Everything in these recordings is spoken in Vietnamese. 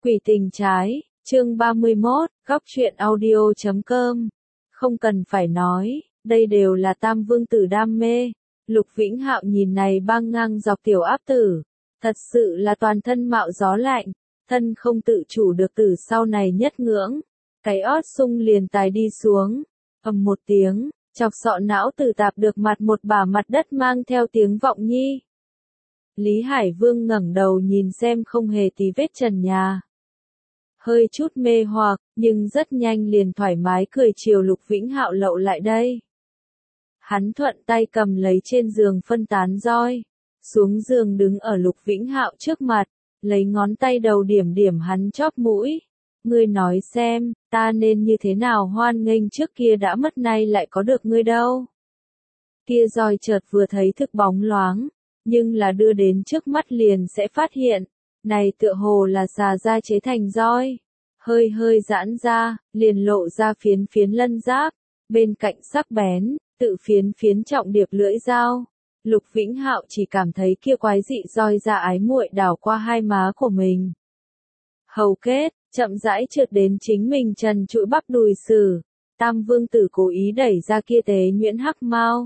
Quỷ tình trái, chương 31, góc truyện audio.com. Không cần phải nói, đây đều là Tam Vương tử đam mê. Lục Vĩnh Hạo nhìn này băng ngang dọc tiểu áp tử, thật sự là toàn thân mạo gió lạnh, thân không tự chủ được từ sau này nhất ngưỡng, cái ót sung liền tài đi xuống, ầm một tiếng, chọc sọ não tử tạp được mặt một bả mặt đất mang theo tiếng vọng nhi. Lý Hải Vương ngẩng đầu nhìn xem không hề tí vết trần nhà. Hơi chút mê hoặc, nhưng rất nhanh liền thoải mái cười chiều Lục Vĩnh Hạo lậu lại đây. Hắn thuận tay cầm lấy trên giường phân tán roi, xuống giường đứng ở Lục Vĩnh Hạo trước mặt, lấy ngón tay đầu điểm điểm hắn chóp mũi. Ngươi nói xem, ta nên như thế nào hoan nghênh trước kia đã mất nay lại có được ngươi đâu. Kia roi chợt vừa thấy thực bóng loáng, nhưng là đưa đến trước mắt liền sẽ phát hiện, này tựa hồ là xà da chế thành roi. Hơi hơi giãn ra, liền lộ ra phiến phiến lân giáp, bên cạnh sắc bén, tự phiến phiến trọng điệp lưỡi dao. Lục Vĩnh Hạo chỉ cảm thấy kia quái dị roi ra ái muội đảo qua hai má của mình. Hầu kết, chậm rãi trượt đến chính mình trần trụi bắp đùi sử. Tam Vương tử cố ý đẩy ra kia tế nhuyễn hắc mao.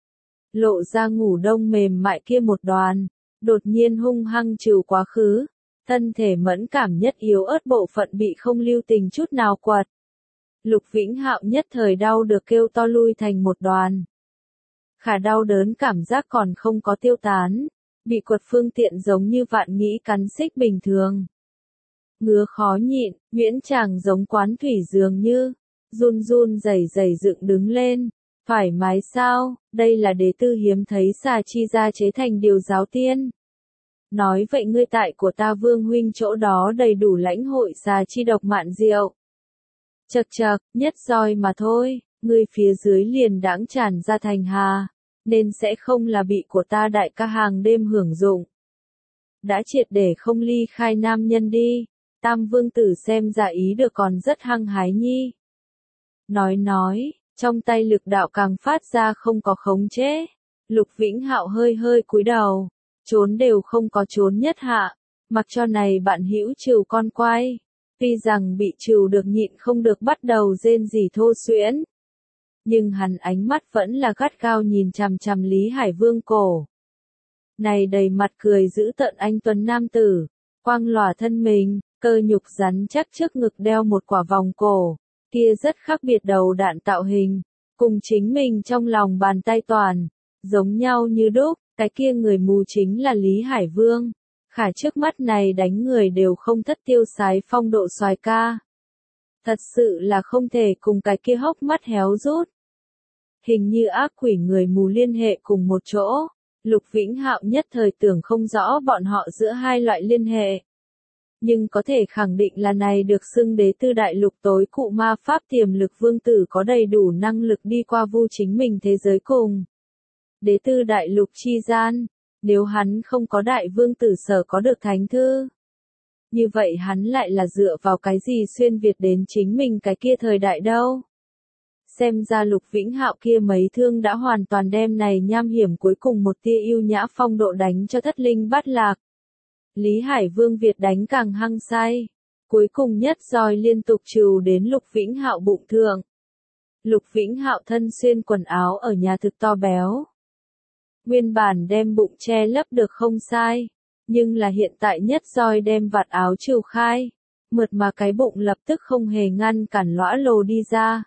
Lộ ra ngủ đông mềm mại kia một đoàn, đột nhiên hung hăng trừ quá khứ. Thân thể mẫn cảm nhất yếu ớt bộ phận bị không lưu tình chút nào quật. Lục Vĩnh Hạo nhất thời đau được kêu to lui thành một đoàn. Khả đau đớn cảm giác còn không có tiêu tán, bị quật phương tiện giống như vạn nghĩ cắn xích bình thường. Ngứa khó nhịn, Nguyễn Tràng giống quán thủy dường như, run run rẩy rẩy dựng đứng lên. Thoải mái sao, đây là đế tư hiếm thấy xà chi ra chế thành điều giáo tiên. Nói vậy ngươi tại của ta Vương huynh chỗ đó đầy đủ lãnh hội xà chi độc mạn diệu. Chậc chậc, nhất roi mà thôi, ngươi phía dưới liền đãng tràn ra thành hà, nên sẽ không là bị của ta đại ca hàng đêm hưởng dụng. Đã triệt để không ly khai nam nhân đi, Tam Vương tử xem ra ý được còn rất hăng hái nhi. Nói, trong tay lực đạo càng phát ra không có khống chế. Lục Vĩnh Hạo hơi hơi cúi đầu, trốn đều không có trốn nhất hạ, mặc cho này bạn hữu trừ con quay. Tuy rằng bị trừ được nhịn không được bắt đầu rên rỉ thô xuyễn. Nhưng hắn ánh mắt vẫn là gắt gao nhìn chằm chằm Lý Hải Vương cổ. Này đầy mặt cười giữ tợn anh tuấn nam tử, quang lòa thân mình, cơ nhục rắn chắc trước ngực đeo một quả vòng cổ, kia rất khác biệt đầu đạn tạo hình, cùng chính mình trong lòng bàn tay toàn, giống nhau như đúc, cái kia người mù chính là Lý Hải Vương. Khả trước mắt này đánh người đều không thất tiêu sái phong độ soái ca. Thật sự là không thể cùng cái kia hốc mắt héo rút. Hình như ác quỷ người mù liên hệ cùng một chỗ, Lục Vĩnh Hạo nhất thời tưởng không rõ bọn họ giữa hai loại liên hệ. Nhưng có thể khẳng định là này được xưng đế tư đại lục tối cụ ma pháp tiềm lực vương tử có đầy đủ năng lực đi qua vu chính mình thế giới cùng. Đế tư đại lục chi gian. Nếu hắn không có đại vương tử sở có được thánh thư, như vậy hắn lại là dựa vào cái gì xuyên Việt đến chính mình cái kia thời đại đâu. Xem ra Lục Vĩnh Hạo kia mấy thương đã hoàn toàn đem này nham hiểm cuối cùng một tia yêu nhã phong độ đánh cho thất linh bát lạc. Lý Hải Vương Việt đánh càng hăng say, cuối cùng nhất roi liên tục trừ đến Lục Vĩnh Hạo bụng thượng. Lục Vĩnh Hạo thân xuyên quần áo ở nhà thực to béo. Nguyên bản đem bụng che lấp được không sai, nhưng là hiện tại nhất roi đem vạt áo trừ khai, mượt mà cái bụng lập tức không hề ngăn cản lõa lồ đi ra.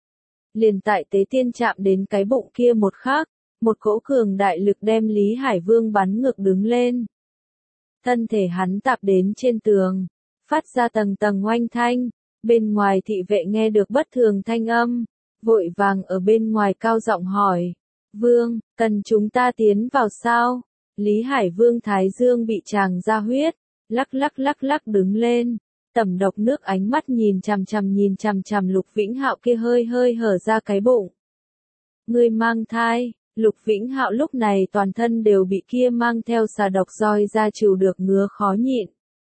Liền tại tế tiên chạm đến cái bụng kia một khắc, một cỗ cường đại lực đem Lý Hải Vương bắn ngược đứng lên. Thân thể hắn tạp đến trên tường, phát ra tầng tầng oanh thanh, bên ngoài thị vệ nghe được bất thường thanh âm, vội vàng ở bên ngoài cao giọng hỏi. Vương, cần chúng ta tiến vào sao? Lý Hải Vương Thái Dương bị tràng ra huyết, lắc lắc đứng lên, tẩm độc nước ánh mắt nhìn chằm chằm Lục Vĩnh Hạo kia hơi hơi hở ra cái bụng. Ngươi mang thai, Lục Vĩnh Hạo lúc này toàn thân đều bị kia mang theo xà độc roi ra chịu được ngứa khó nhịn.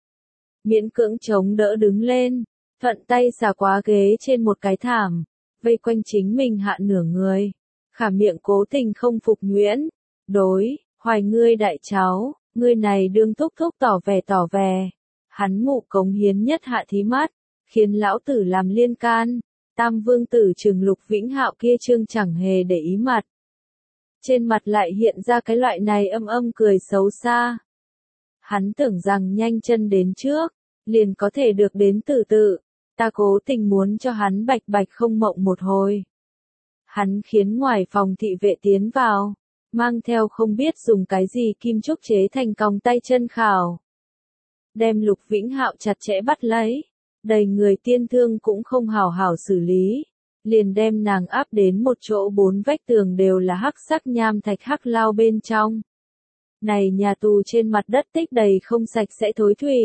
Miễn cưỡng chống đỡ đứng lên, thuận tay xà quá ghế trên một cái thảm, vây quanh chính mình hạ nửa người. Khả miệng cố tình không phục nhuyễn. Đối, hoài ngươi đại cháu, ngươi này đương thúc tỏ vẻ. Hắn mụ cống hiến nhất hạ thí mắt, khiến lão tử làm liên can. Tam vương tử trừng Lục Vĩnh Hạo kia trương chẳng hề để ý mặt. Trên mặt lại hiện ra cái loại này âm cười xấu xa. Hắn tưởng rằng nhanh chân đến trước, liền có thể được đến từ từ. Ta cố tình muốn cho hắn bạch bạch không mộng một hồi. Hắn khiến ngoài phòng thị vệ tiến vào, mang theo không biết dùng cái gì kim trúc chế thành còng tay chân khảo. Đem Lục Vĩnh Hạo chặt chẽ bắt lấy, đầy người tiên thương cũng không hào hảo xử lý, liền đem nàng áp đến một chỗ 4 vách tường đều là hắc sắc nham thạch hắc lao bên trong. Này nhà tù trên mặt đất tích đầy không sạch sẽ thối thủy.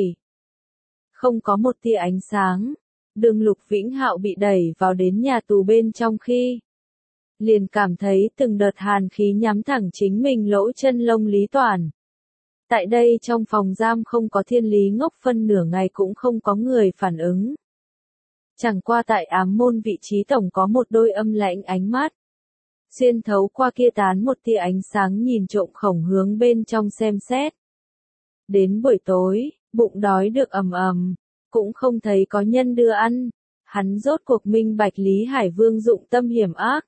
Không có một tia ánh sáng, đường Lục Vĩnh Hạo bị đẩy vào đến nhà tù bên trong khi. Liền cảm thấy từng đợt hàn khí nhắm thẳng chính mình lỗ chân lông Lý Toàn. Tại đây trong phòng giam không có Thiên Lý ngốc phân nửa ngày cũng không có người phản ứng. Chẳng qua tại ám môn vị trí tổng có một đôi âm lãnh ánh mắt. Xuyên thấu qua kia tán một tia ánh sáng nhìn trộm khổng hướng bên trong xem xét. Đến buổi tối, bụng đói được cũng không thấy có nhân đưa ăn. Hắn rốt cuộc minh bạch Lý Hải Vương dụng tâm hiểm ác.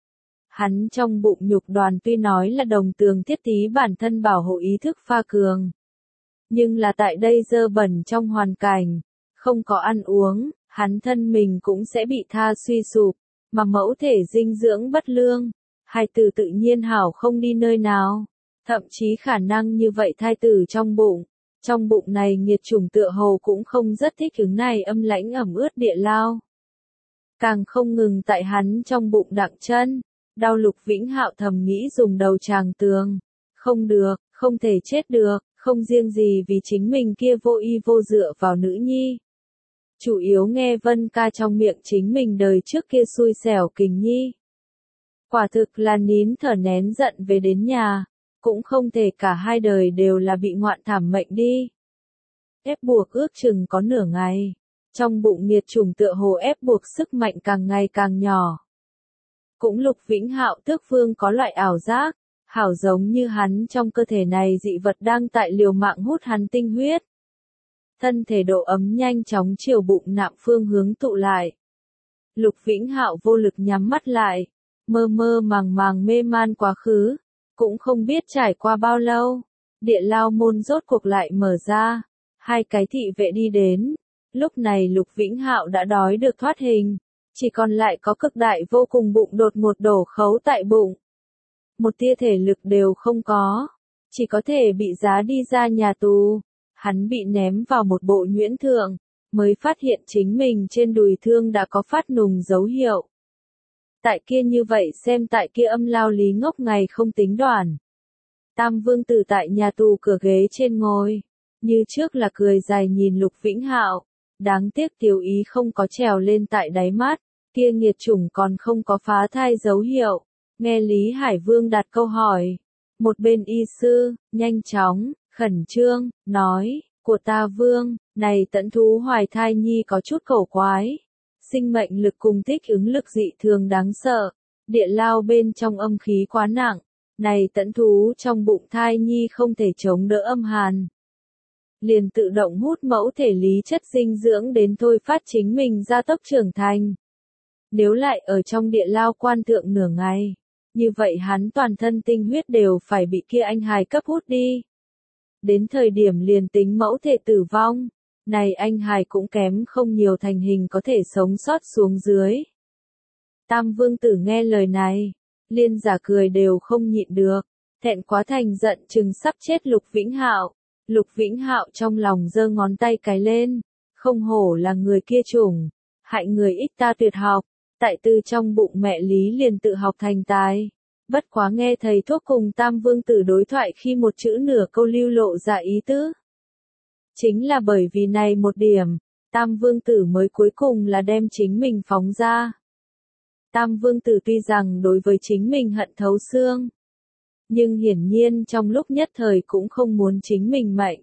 Hắn trong bụng nhục đoàn tuy nói là đồng tường thiết tí bản thân bảo hộ ý thức pha cường. Nhưng là tại đây dơ bẩn trong hoàn cảnh, không có ăn uống, hắn thân mình cũng sẽ bị tha suy sụp, mà mẫu thể dinh dưỡng bất lương. Hài tử tự nhiên hảo không đi nơi nào, thậm chí khả năng như vậy thai tử trong bụng này nghiệt chủng tựa hồ cũng không rất thích ứng này âm lãnh ẩm ướt địa lao. Càng không ngừng tại hắn trong bụng đặng chân. Đau Lục Vĩnh Hạo thầm nghĩ dùng đầu tràng tường. Không được, không thể chết được, không riêng gì vì chính mình kia vô y vô dựa vào nữ nhi. Chủ yếu nghe Vân ca trong miệng chính mình đời trước kia xui xẻo kình nhi. Quả thực là nín thở nén giận về đến nhà, cũng không thể cả hai đời đều là bị ngoạn thảm mệnh đi. Ép buộc ước chừng có nửa ngày, trong bụng nghiệt chủng tựa hồ ép buộc sức mạnh càng ngày càng nhỏ. Cũng Lục Vĩnh Hạo tước vương có loại ảo giác, hảo giống như hắn trong cơ thể này dị vật đang tại liều mạng hút hắn tinh huyết. Thân thể độ ấm nhanh chóng chiều bụng nạm phương hướng tụ lại. Lục Vĩnh Hạo vô lực nhắm mắt lại, mơ mơ màng mê man quá khứ, cũng không biết trải qua bao lâu, địa lao môn rốt cuộc lại mở ra, hai cái thị vệ đi đến, lúc này Lục Vĩnh Hạo đã đói được thoát hình. Chỉ còn lại có cực đại vô cùng bụng đột một đổ khấu tại bụng. Một tia thể lực đều không có. Chỉ có thể bị giá đi ra nhà tù. Hắn bị ném vào một bộ nhuyễn thượng. Mới phát hiện chính mình trên đùi thương đã có phát nùng dấu hiệu. Tại kia như vậy xem tại kia âm lao Lý ngốc ngày không tính đoàn. Tam vương tử tại nhà tù cửa ghế trên ngồi. Như trước là cười dài nhìn Lục Vĩnh Hạo. Đáng tiếc tiểu ý không có trèo lên tại đáy mắt, kia nghiệt chủng còn không có phá thai dấu hiệu. Nghe Lý Hải Vương đặt câu hỏi. Một bên y sư, nhanh chóng, khẩn trương, nói, của ta vương, này tẫn thú hoài thai nhi có chút cổ quái. Sinh mệnh lực cùng thích ứng lực dị thường đáng sợ. Địa lao bên trong âm khí quá nặng. Này tẫn thú trong bụng thai nhi không thể chống đỡ âm hàn. Liền tự động hút mẫu thể lý chất dinh dưỡng đến thôi phát chính mình gia tốc trưởng thành. Nếu lại ở trong địa lao quan thượng nửa ngày, như vậy hắn toàn thân tinh huyết đều phải bị kia anh hài cấp hút đi. Đến thời điểm liền tính mẫu thể tử vong, này anh hài cũng kém không nhiều thành hình có thể sống sót xuống dưới. Tam vương tử nghe lời này, liên giả cười đều không nhịn được, thẹn quá thành giận chừng sắp chết Lục Vĩnh Hạo. Lục Vĩnh Hạo trong lòng giơ ngón tay cái lên, không hổ là người kia chủng, hại người ít ta tuyệt học, tại tư trong bụng mẹ Lý liền tự học thành tài. Bất quá nghe thầy thuốc cùng Tam vương tử đối thoại khi một chữ nửa câu lưu lộ ra ý tứ. Chính là bởi vì này một điểm, Tam vương tử mới cuối cùng là đem chính mình phóng ra. Tam vương tử tuy rằng đối với chính mình hận thấu xương, nhưng hiển nhiên trong lúc nhất thời cũng không muốn chính mình mệnh.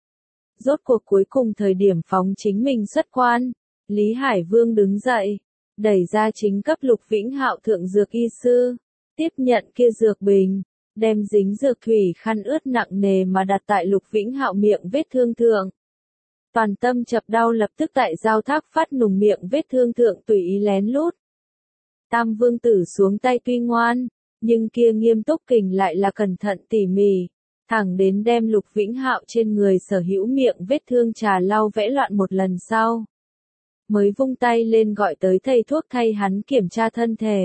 Rốt cuộc cuối cùng thời điểm phóng chính mình xuất quan, Lý Hải Vương đứng dậy, đẩy ra chính cấp Lục Vĩnh Hạo thượng dược y sư, tiếp nhận kia dược bình, đem dính dược thủy khăn ướt nặng nề mà đặt tại Lục Vĩnh Hạo miệng vết thương thượng. Toàn tâm chập đau lập tức tại giao thác phát nùng miệng vết thương thượng tùy ý lén lút. Tam vương tử xuống tay tuy ngoan, nhưng kia nghiêm túc kình lại là cẩn thận tỉ mỉ, thẳng đến đem Lục Vĩnh Hạo trên người sở hữu miệng vết thương trà lau vẽ loạn một lần sau. Mới vung tay lên gọi tới thầy thuốc thay hắn kiểm tra thân thể.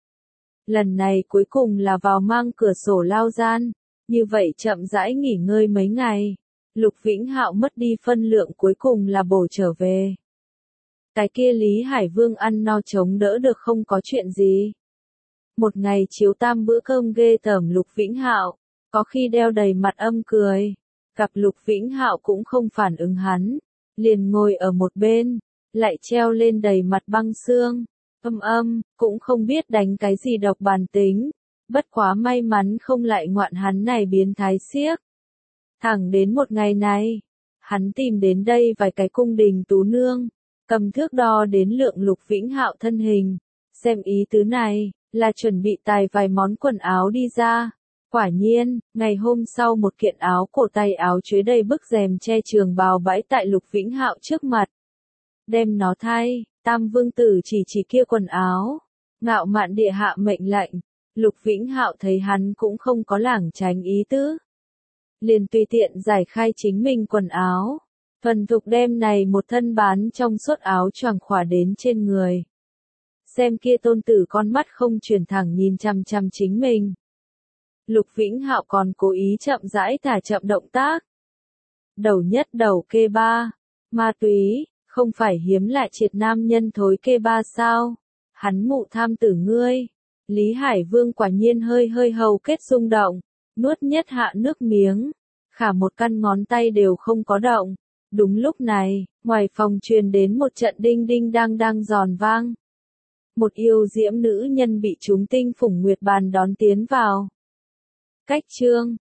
Lần này cuối cùng là vào mang cửa sổ lao gian, như vậy chậm rãi nghỉ ngơi mấy ngày. Lục Vĩnh Hạo mất đi phân lượng cuối cùng là bổ trở về. Cái kia Lý Hải Vương ăn no chống đỡ được không có chuyện gì. Một ngày chiếu 3 bữa cơm ghê tởm Lục Vĩnh Hạo, có khi đeo đầy mặt âm cười. Gặp Lục Vĩnh Hạo cũng không phản ứng hắn, liền ngồi ở một bên, lại treo lên đầy mặt băng xương. Cũng không biết đánh cái gì độc bản tính, bất quá may mắn không lại ngoạn hắn này biến thái xiếc. Thẳng đến một ngày này, hắn tìm đến đây vài cái cung đình tú nương, cầm thước đo đến lượng Lục Vĩnh Hạo thân hình, xem ý tứ này, là chuẩn bị tài vài món quần áo đi ra. Quả nhiên, ngày hôm sau một kiện áo cổ tay áo chuế đầy bức rèm che trường bào bãi tại Lục Vĩnh Hạo trước mặt. Đem nó thay, Tam vương tử chỉ kia quần áo, ngạo mạn địa hạ mệnh lệnh. Lục Vĩnh Hạo thấy hắn cũng không có lảng tránh ý tứ, liền tùy tiện giải khai chính mình quần áo, thuần thục đem này một thân bán trong suốt áo choàng khỏa đến trên người. Xem kia tôn tử con mắt không chuyển thẳng nhìn chằm chằm chính mình. Lục Vĩnh Hạo còn cố ý chậm rãi thả chậm động tác. Đầu nhất đầu kê ba, ma túy, không phải hiếm lạ triệt nam nhân thối kê ba sao? Hắn mụ tham tử ngươi. Lý Hải Vương quả nhiên hơi hầu kết rung động, nuốt nhất hạ nước miếng, khả một căn ngón tay đều không có động. Đúng lúc này, ngoài phòng truyền đến một trận đinh đinh đang giòn vang. Một yêu diễm nữ nhân bị chúng tinh phủng nguyệt bàn đón tiến vào. Cách chương